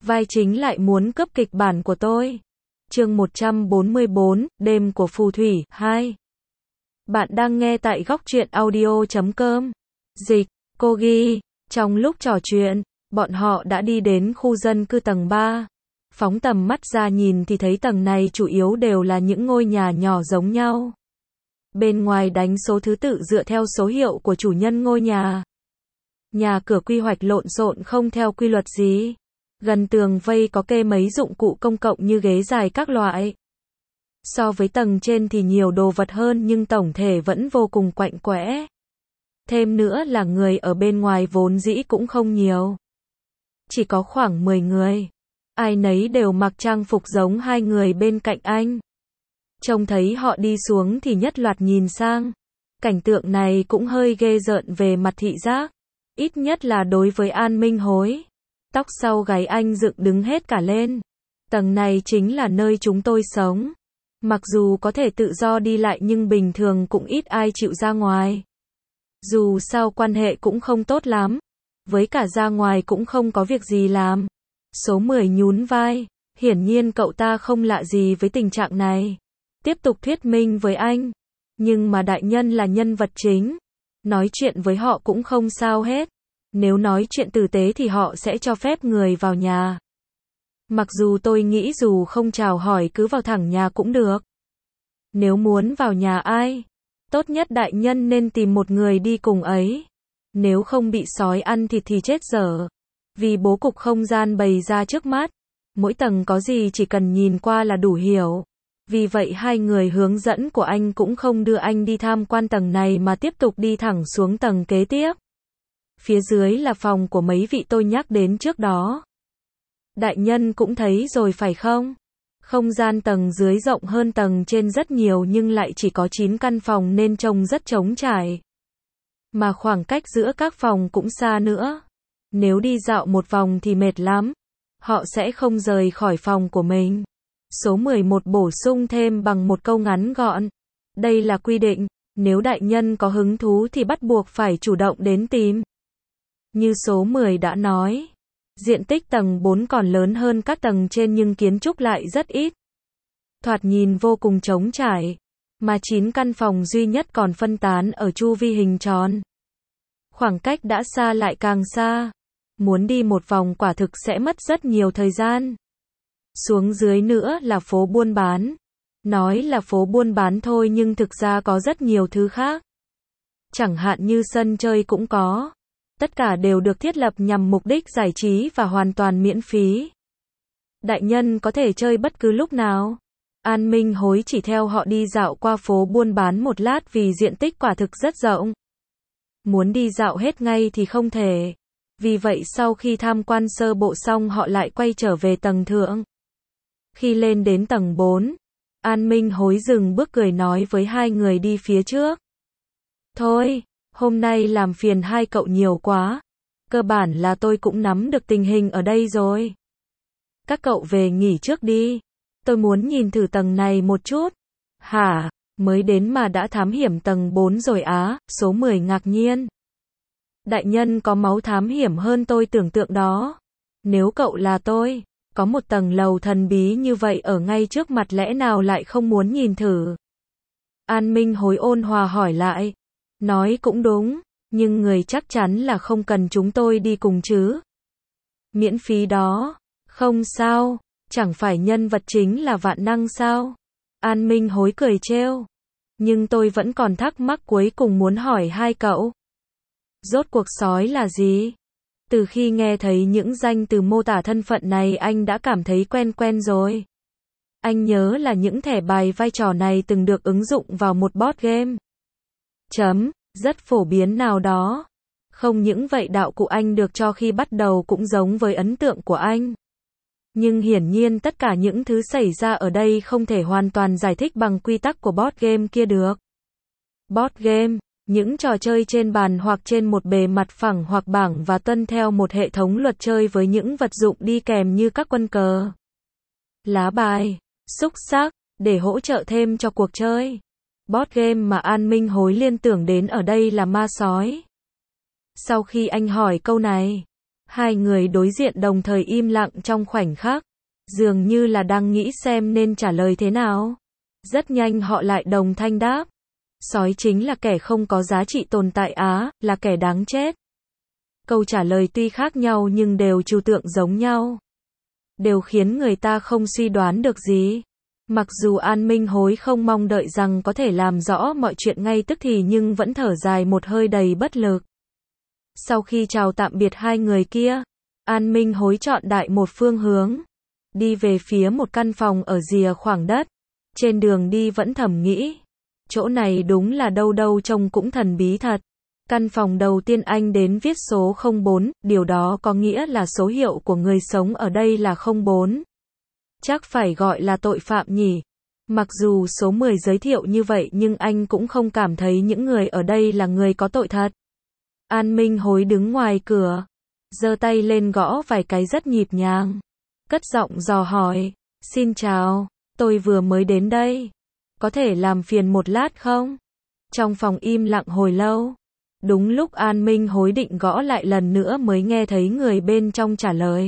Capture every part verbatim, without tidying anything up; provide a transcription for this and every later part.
vai chính lại muốn cướp kịch bản của tôi. Chương một trăm bốn mươi bốn, đêm của phù thủy, hai. Bạn đang nghe tại góc truyện audio chấm com. Dịch, cô ghi. Trong lúc trò chuyện, bọn họ đã đi đến khu dân cư tầng ba. Phóng tầm mắt ra nhìn thì thấy tầng này chủ yếu đều là những ngôi nhà nhỏ giống nhau. Bên ngoài đánh số thứ tự dựa theo số hiệu của chủ nhân ngôi nhà. Nhà cửa quy hoạch lộn xộn không theo quy luật gì. Gần tường vây có kê mấy dụng cụ công cộng như ghế dài các loại. So với tầng trên thì nhiều đồ vật hơn nhưng tổng thể vẫn vô cùng quạnh quẽ. Thêm nữa là người ở bên ngoài vốn dĩ cũng không nhiều. Chỉ có khoảng mười người. Ai nấy đều mặc trang phục giống hai người bên cạnh anh. Trông thấy họ đi xuống thì nhất loạt nhìn sang. Cảnh tượng này cũng hơi ghê rợn về mặt thị giác. Ít nhất là đối với An Minh Hối. Tóc sau gáy anh dựng đứng hết cả lên. Tầng này chính là nơi chúng tôi sống. Mặc dù có thể tự do đi lại nhưng bình thường cũng ít ai chịu ra ngoài. Dù sao quan hệ cũng không tốt lắm. Với cả ra ngoài cũng không có việc gì làm. Số mười nhún vai. Hiển nhiên cậu ta không lạ gì với tình trạng này. Tiếp tục thuyết minh với anh. Nhưng mà đại nhân là nhân vật chính. Nói chuyện với họ cũng không sao hết. Nếu nói chuyện tử tế thì họ sẽ cho phép người vào nhà. Mặc dù tôi nghĩ dù không chào hỏi cứ vào thẳng nhà cũng được. Nếu muốn vào nhà ai, tốt nhất đại nhân nên tìm một người đi cùng ấy. Nếu không bị sói ăn thịt thì chết dở. Vì bố cục không gian bày ra trước mắt. Mỗi tầng có gì chỉ cần nhìn qua là đủ hiểu. Vì vậy hai người hướng dẫn của anh cũng không đưa anh đi tham quan tầng này mà tiếp tục đi thẳng xuống tầng kế tiếp. Phía dưới là phòng của mấy vị tôi nhắc đến trước đó. Đại nhân cũng thấy rồi phải không? Không gian tầng dưới rộng hơn tầng trên rất nhiều nhưng lại chỉ có chín căn phòng nên trông rất trống trải. Mà khoảng cách giữa các phòng cũng xa nữa. Nếu đi dạo một vòng thì mệt lắm. Họ sẽ không rời khỏi phòng của mình. Số mười một bổ sung thêm bằng một câu ngắn gọn. Đây là quy định, nếu đại nhân có hứng thú thì bắt buộc phải chủ động đến tìm. Như số mười đã nói, diện tích tầng bốn còn lớn hơn các tầng trên nhưng kiến trúc lại rất ít. Thoạt nhìn vô cùng trống trải, mà chín căn phòng duy nhất còn phân tán ở chu vi hình tròn. Khoảng cách đã xa lại càng xa. Muốn đi một vòng quả thực sẽ mất rất nhiều thời gian. Xuống dưới nữa là phố buôn bán. Nói là phố buôn bán thôi nhưng thực ra có rất nhiều thứ khác. Chẳng hạn như sân chơi cũng có. Tất cả đều được thiết lập nhằm mục đích giải trí và hoàn toàn miễn phí. Đại nhân có thể chơi bất cứ lúc nào. An Minh Hối chỉ theo họ đi dạo qua phố buôn bán một lát vì diện tích quả thực rất rộng. Muốn đi dạo hết ngay thì không thể. Vì vậy sau khi tham quan sơ bộ xong họ lại quay trở về tầng thượng. Khi lên đến tầng bốn, An Minh Hối dừng bước cười nói với hai người đi phía trước. Thôi, hôm nay làm phiền hai cậu nhiều quá. Cơ bản là tôi cũng nắm được tình hình ở đây rồi. Các cậu về nghỉ trước đi. Tôi muốn nhìn thử tầng này một chút. Hả, mới đến mà đã thám hiểm tầng bốn rồi á, số mười ngạc nhiên. Đại nhân có máu thám hiểm hơn tôi tưởng tượng đó. Nếu cậu là tôi, có một tầng lầu thần bí như vậy ở ngay trước mặt lẽ nào lại không muốn nhìn thử. An Minh Hối ôn hòa hỏi lại. Nói cũng đúng, nhưng người chắc chắn là không cần chúng tôi đi cùng chứ. Miễn phí đó. Không sao, chẳng phải nhân vật chính là vạn năng sao? An Minh Hối cười trêu. Nhưng tôi vẫn còn thắc mắc cuối cùng muốn hỏi hai cậu. Rốt cuộc sói là gì? Từ khi nghe thấy những danh từ mô tả thân phận này anh đã cảm thấy quen quen rồi. Anh nhớ là những thẻ bài vai trò này từng được ứng dụng vào một board game. Chấm, rất phổ biến nào đó. Không những vậy đạo cụ anh được cho khi bắt đầu cũng giống với ấn tượng của anh. Nhưng hiển nhiên tất cả những thứ xảy ra ở đây không thể hoàn toàn giải thích bằng quy tắc của board game kia được. Board game, những trò chơi trên bàn hoặc trên một bề mặt phẳng hoặc bảng và tuân theo một hệ thống luật chơi với những vật dụng đi kèm như các quân cờ, lá bài, xúc xắc, để hỗ trợ thêm cho cuộc chơi. Board game mà An Minh Hối liên tưởng đến ở đây là ma sói. Sau khi anh hỏi câu này, Hai người đối diện đồng thời im lặng trong khoảnh khắc, dường như là đang nghĩ xem nên trả lời thế nào. Rất nhanh họ lại đồng thanh đáp. Sói chính là kẻ không có giá trị tồn tại á, là kẻ đáng chết. Câu trả lời tuy khác nhau nhưng đều trừu tượng giống nhau. Đều khiến người ta không suy đoán được gì. Mặc dù An Minh Hối không mong đợi rằng có thể làm rõ mọi chuyện ngay tức thì nhưng vẫn thở dài một hơi đầy bất lực. Sau khi chào tạm biệt hai người kia, An Minh Hối chọn đại một phương hướng, đi về phía một căn phòng ở rìa khoảng đất. Trên đường đi vẫn thầm nghĩ, chỗ này đúng là đâu đâu trông cũng thần bí thật. Căn phòng đầu tiên anh đến viết số không bốn, điều đó có nghĩa là số hiệu của người sống ở đây là không bốn. Chắc phải gọi là tội phạm nhỉ. Mặc dù số mười giới thiệu như vậy nhưng anh cũng không cảm thấy những người ở đây là người có tội thật. An Minh Hối đứng ngoài cửa, giơ tay lên gõ vài cái rất nhịp nhàng, cất giọng dò hỏi, xin chào, tôi vừa mới đến đây, có thể làm phiền một lát không? Trong phòng im lặng hồi lâu, đúng lúc An Minh Hối định gõ lại lần nữa mới nghe thấy người bên trong trả lời.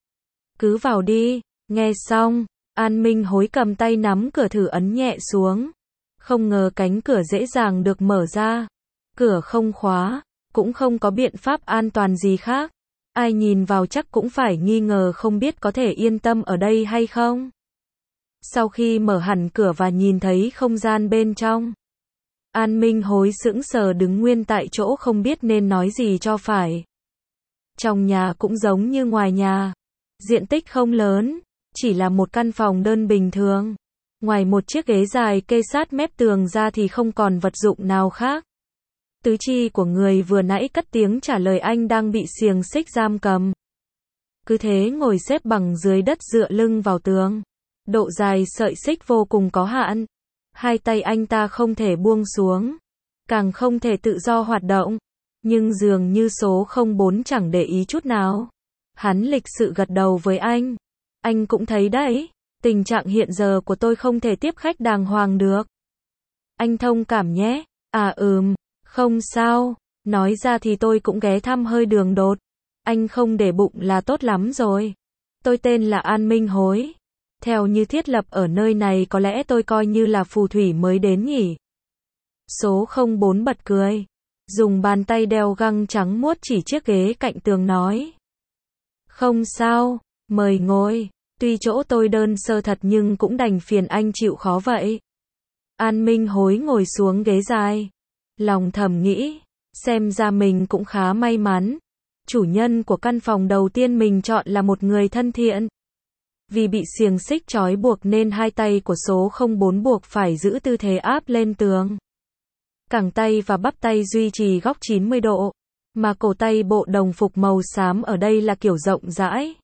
Cứ vào đi. Nghe xong, An Minh Hối cầm tay nắm cửa thử ấn nhẹ xuống. Không ngờ cánh cửa dễ dàng được mở ra. Cửa không khóa, cũng không có biện pháp an toàn gì khác. Ai nhìn vào chắc cũng phải nghi ngờ không biết có thể yên tâm ở đây hay không. Sau khi mở hẳn cửa và nhìn thấy không gian bên trong, An Minh Hối sững sờ đứng nguyên tại chỗ không biết nên nói gì cho phải. Trong nhà cũng giống như ngoài nhà, diện tích không lớn, chỉ là một căn phòng đơn bình thường. Ngoài một chiếc ghế dài kê sát mép tường ra thì không còn vật dụng nào khác. Tứ chi của người vừa nãy cất tiếng trả lời anh đang bị xiềng xích giam cầm. Cứ thế ngồi xếp bằng dưới đất dựa lưng vào tường. Độ dài sợi xích vô cùng có hạn. Hai tay anh ta không thể buông xuống, càng không thể tự do hoạt động. Nhưng dường như số không bốn chẳng để ý chút nào. Hắn lịch sự gật đầu với anh. Anh cũng thấy đấy, tình trạng hiện giờ của tôi không thể tiếp khách đàng hoàng được. Anh thông cảm nhé. À ừm, không sao, nói ra thì tôi cũng ghé thăm hơi đường đột. Anh không để bụng là tốt lắm rồi. Tôi tên là An Minh Hối. Theo như thiết lập ở nơi này có lẽ tôi coi như là phù thủy mới đến nhỉ. Số không bốn bật cười, dùng bàn tay đeo găng trắng muốt chỉ chiếc ghế cạnh tường nói. Không sao, mời ngồi. Tuy chỗ tôi đơn sơ thật nhưng cũng đành phiền anh chịu khó vậy. An Minh Hối ngồi xuống ghế dài. Lòng thầm nghĩ, xem ra mình cũng khá may mắn. Chủ nhân của căn phòng đầu tiên mình chọn là một người thân thiện. Vì bị xiềng xích trói buộc nên hai tay của số không bốn buộc phải giữ tư thế áp lên tường. Cẳng tay và bắp tay duy trì góc chín mươi độ. Mà cổ tay bộ đồng phục màu xám ở đây là kiểu rộng rãi.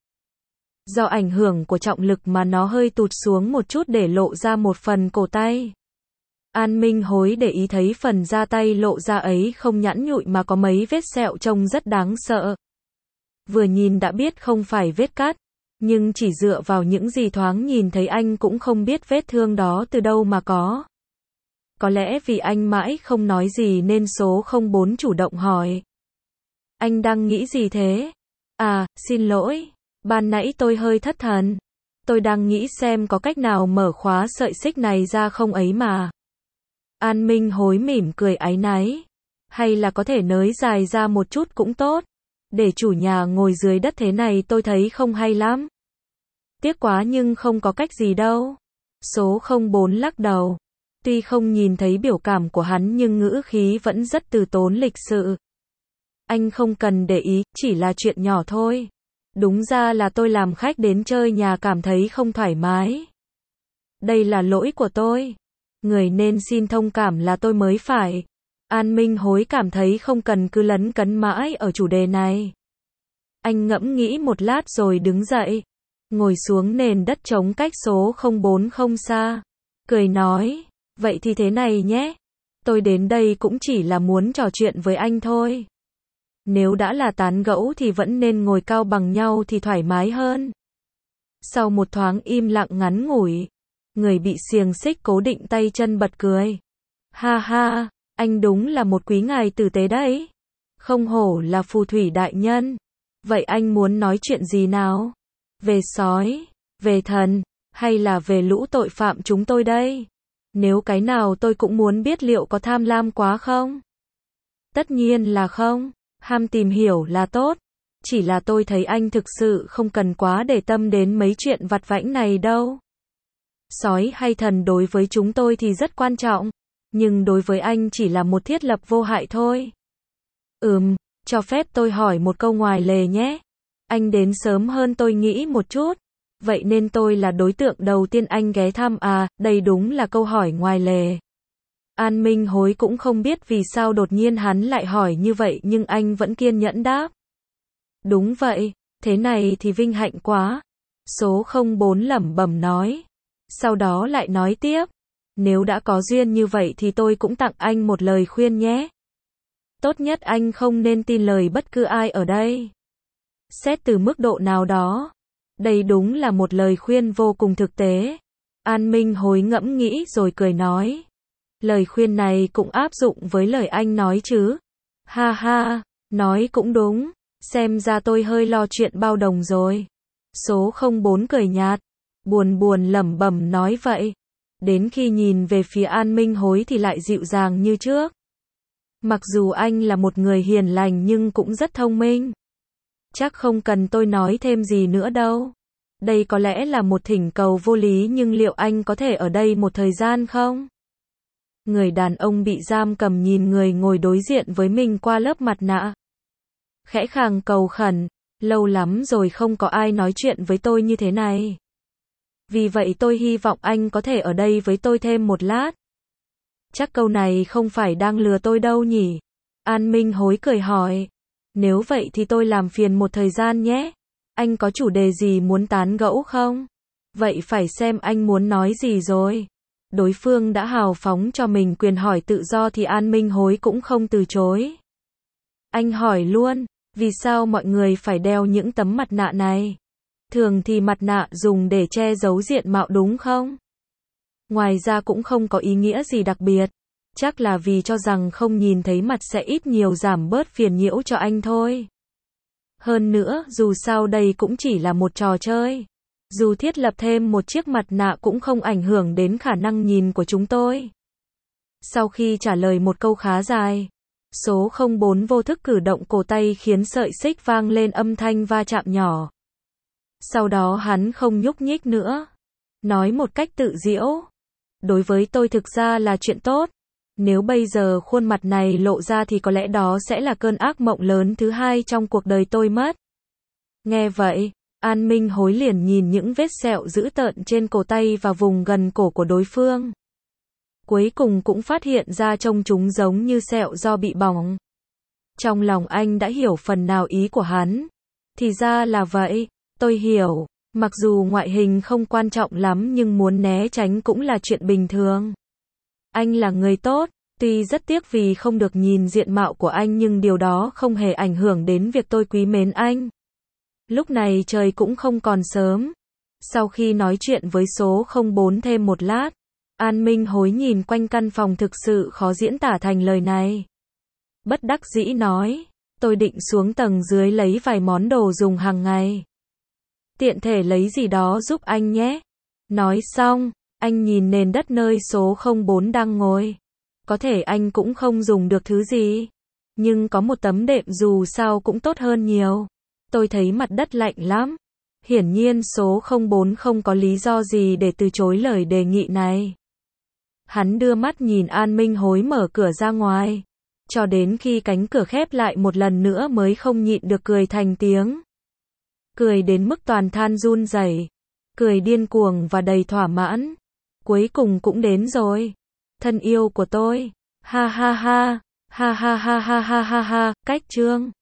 Do ảnh hưởng của trọng lực mà nó hơi tụt xuống một chút để lộ ra một phần cổ tay. An Minh Hối để ý thấy phần da tay lộ ra ấy không nhẵn nhụi mà có mấy vết sẹo trông rất đáng sợ. Vừa nhìn đã biết không phải vết cắt, nhưng chỉ dựa vào những gì thoáng nhìn thấy anh cũng không biết vết thương đó từ đâu mà có. Có lẽ vì anh mãi không nói gì nên số không bốn chủ động hỏi. Anh đang nghĩ gì thế? À, xin lỗi, ban nãy tôi hơi thất thần. Tôi đang nghĩ xem có cách nào mở khóa sợi xích này ra không ấy mà. An Minh Hối mỉm cười áy náy. Hay là có thể nới dài ra một chút cũng tốt. Để chủ nhà ngồi dưới đất thế này tôi thấy không hay lắm. Tiếc quá nhưng không có cách gì đâu. Số không bốn lắc đầu. Tuy không nhìn thấy biểu cảm của hắn nhưng ngữ khí vẫn rất từ tốn lịch sự. Anh không cần để ý, chỉ là chuyện nhỏ thôi. Đúng ra là tôi làm khách đến chơi nhà cảm thấy không thoải mái. Đây là lỗi của tôi. Người nên xin thông cảm là tôi mới phải. An Minh Hối cảm thấy không cần cứ lấn cấn mãi ở chủ đề này. Anh ngẫm nghĩ một lát rồi đứng dậy. Ngồi xuống nền đất trống cách số không bốn không xa. Cười nói, vậy thì thế này nhé. Tôi đến đây cũng chỉ là muốn trò chuyện với anh thôi. Nếu đã là tán gẫu thì vẫn nên ngồi cao bằng nhau thì thoải mái hơn. Sau một thoáng im lặng ngắn ngủi, người bị xiềng xích cố định tay chân bật cười. Ha ha, anh đúng là một quý ngài tử tế đấy. Không hổ là phù thủy đại nhân. Vậy anh muốn nói chuyện gì nào? Về sói, về thần, hay là về lũ tội phạm chúng tôi đây? Nếu cái nào tôi cũng muốn biết liệu có tham lam quá không? Tất nhiên là không, ham tìm hiểu là tốt. Chỉ là tôi thấy anh thực sự không cần quá để tâm đến mấy chuyện vặt vãnh này đâu. Sói hay thần đối với chúng tôi thì rất quan trọng, nhưng đối với anh chỉ là một thiết lập vô hại thôi. Ừm, cho phép tôi hỏi một câu ngoài lề nhé. Anh đến sớm hơn tôi nghĩ một chút. Vậy nên tôi là đối tượng đầu tiên anh ghé thăm à, đây đúng là câu hỏi ngoài lề. An Minh Hối cũng không biết vì sao đột nhiên hắn lại hỏi như vậy nhưng anh vẫn kiên nhẫn đáp. Đúng vậy, thế này thì vinh hạnh quá. Số không bốn lẩm bẩm nói. Sau đó lại nói tiếp. Nếu đã có duyên như vậy thì tôi cũng tặng anh một lời khuyên nhé. Tốt nhất anh không nên tin lời bất cứ ai ở đây. Xét từ mức độ nào đó, đây đúng là một lời khuyên vô cùng thực tế. An Minh Hối ngẫm nghĩ rồi cười nói. Lời khuyên này cũng áp dụng với lời anh nói chứ. Ha ha, nói cũng đúng. Xem ra tôi hơi lo chuyện bao đồng rồi. Số không bốn cười nhạt, buồn buồn lẩm bẩm nói vậy. Đến khi nhìn về phía An Minh Hối thì lại dịu dàng như trước. Mặc dù anh là một người hiền lành nhưng cũng rất thông minh. Chắc không cần tôi nói thêm gì nữa đâu. Đây có lẽ là một thỉnh cầu vô lý nhưng liệu anh có thể ở đây một thời gian không? Người đàn ông bị giam cầm nhìn người ngồi đối diện với mình qua lớp mặt nạ. Khẽ khàng cầu khẩn, lâu lắm rồi không có ai nói chuyện với tôi như thế này. Vì vậy tôi hy vọng anh có thể ở đây với tôi thêm một lát. Chắc câu này không phải đang lừa tôi đâu nhỉ? An Minh Hối cười hỏi. Nếu vậy thì tôi làm phiền một thời gian nhé. Anh có chủ đề gì muốn tán gẫu không? Vậy phải xem anh muốn nói gì rồi. Đối phương đã hào phóng cho mình quyền hỏi tự do thì An Minh Hối cũng không từ chối. Anh hỏi luôn, vì sao mọi người phải đeo những tấm mặt nạ này? Thường thì mặt nạ dùng để che giấu diện mạo đúng không? Ngoài ra cũng không có ý nghĩa gì đặc biệt. Chắc là vì cho rằng không nhìn thấy mặt sẽ ít nhiều giảm bớt phiền nhiễu cho anh thôi. Hơn nữa, dù sao đây cũng chỉ là một trò chơi. Dù thiết lập thêm một chiếc mặt nạ cũng không ảnh hưởng đến khả năng nhìn của chúng tôi. Sau khi trả lời một câu khá dài, số không bốn vô thức cử động cổ tay khiến sợi xích vang lên âm thanh va chạm nhỏ. Sau đó hắn không nhúc nhích nữa. Nói một cách tự giễu. Đối với tôi thực ra là chuyện tốt. Nếu bây giờ khuôn mặt này lộ ra thì có lẽ đó sẽ là cơn ác mộng lớn thứ hai trong cuộc đời tôi mất. Nghe vậy, An Minh Hối liền nhìn những vết sẹo dữ tợn trên cổ tay và vùng gần cổ của đối phương. Cuối cùng cũng phát hiện ra trông chúng giống như sẹo do bị bỏng. Trong lòng anh đã hiểu phần nào ý của hắn. Thì ra là vậy, tôi hiểu. Mặc dù ngoại hình không quan trọng lắm nhưng muốn né tránh cũng là chuyện bình thường. Anh là người tốt, tuy rất tiếc vì không được nhìn diện mạo của anh nhưng điều đó không hề ảnh hưởng đến việc tôi quý mến anh. Lúc này trời cũng không còn sớm. Sau khi nói chuyện với số không bốn thêm một lát, An Minh Hối nhìn quanh căn phòng thực sự khó diễn tả thành lời này. Bất đắc dĩ nói, tôi định xuống tầng dưới lấy vài món đồ dùng hàng ngày. Tiện thể lấy gì đó giúp anh nhé. Nói xong, anh nhìn nền đất nơi số không bốn đang ngồi. Có thể anh cũng không dùng được thứ gì. Nhưng có một tấm đệm dù sao cũng tốt hơn nhiều. Tôi thấy mặt đất lạnh lắm. Hiển nhiên số không bốn không có lý do gì để từ chối lời đề nghị này. Hắn đưa mắt nhìn An Minh Hối mở cửa ra ngoài. Cho đến khi cánh cửa khép lại một lần nữa mới không nhịn được cười thành tiếng. Cười đến mức toàn than run rẩy. Cười điên cuồng và đầy thỏa mãn. Cuối cùng cũng đến rồi. Thân yêu của tôi. Ha ha ha. Ha ha ha ha ha ha ha. Cách chương.